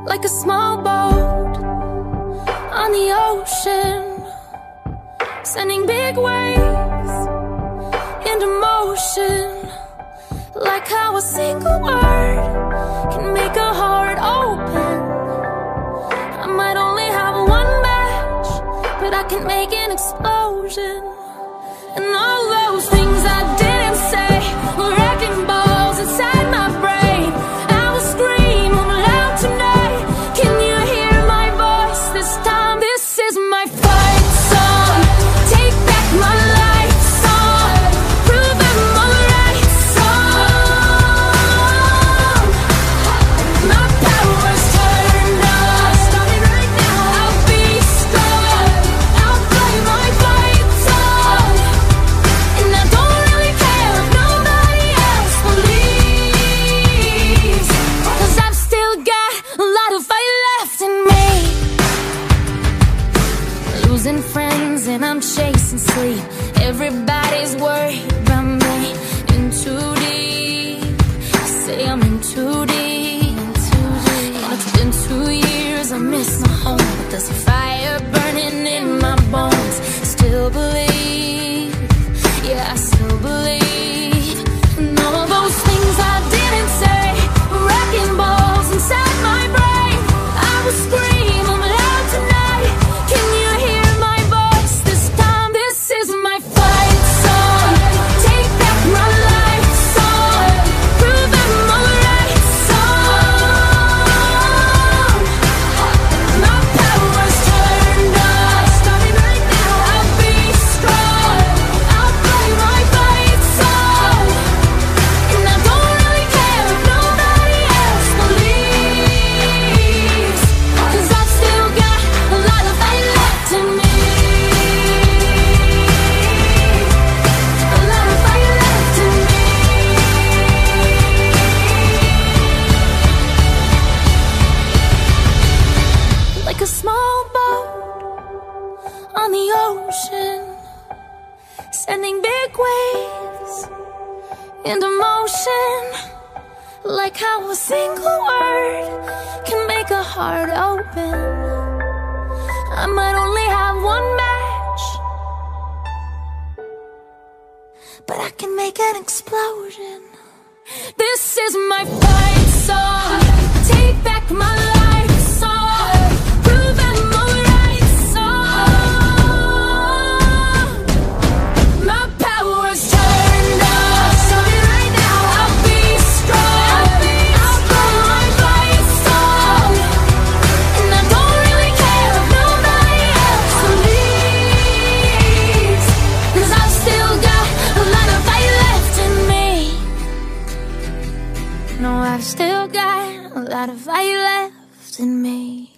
like a small boat on the ocean, sending big waves into motion. Like how a single word can make a heart open. I might only have one match, but I can make an explosion. And all those things I didn't say were wrecking balls inside my brain. I will scream loud tonight. Can you hear my voice this time? This is my fight song. Take back my life song. Prove I'm alright song. My power's turned on. Starting right now. I'll be strong. I'll play my fight song. And I don't really care if nobody else believes, 'cause I've still got a lot of fight left in me. Losing friends and I'm chasing sleep. Everybody's worried about me. In too deep. Say I'm in too deep. And it's been 2 years, I miss my home, but there's a fire burning in my bones. Still believe, yeah, I still believe. And all those things I didn't say, wrecking balls inside my brain. I will scream loud tonight. Can you hear my voice this time? This is my fight song. Take back my life song. Prove I'm alright song. My power's turned on. Starting right now. I'll be strong. I'll play my fight song. And I don't really care if nobody else believes, 'cause I've still got a lot of fight left in me. A lot of fight left in me. Like a small boat on the ocean, sending big waves into motion. Like how a single word can make a heart open. I might only have one match, but I can make an explosion. This is my fight song. Take back my life song. Prove I'm alright song. My power's turned on. Starting right now. I'll be strong. I'll play my fight song. And I don't really care if nobody else believes, 'cause I've still got a lot of fight left in me. No, I've still got a lot of fight left in me.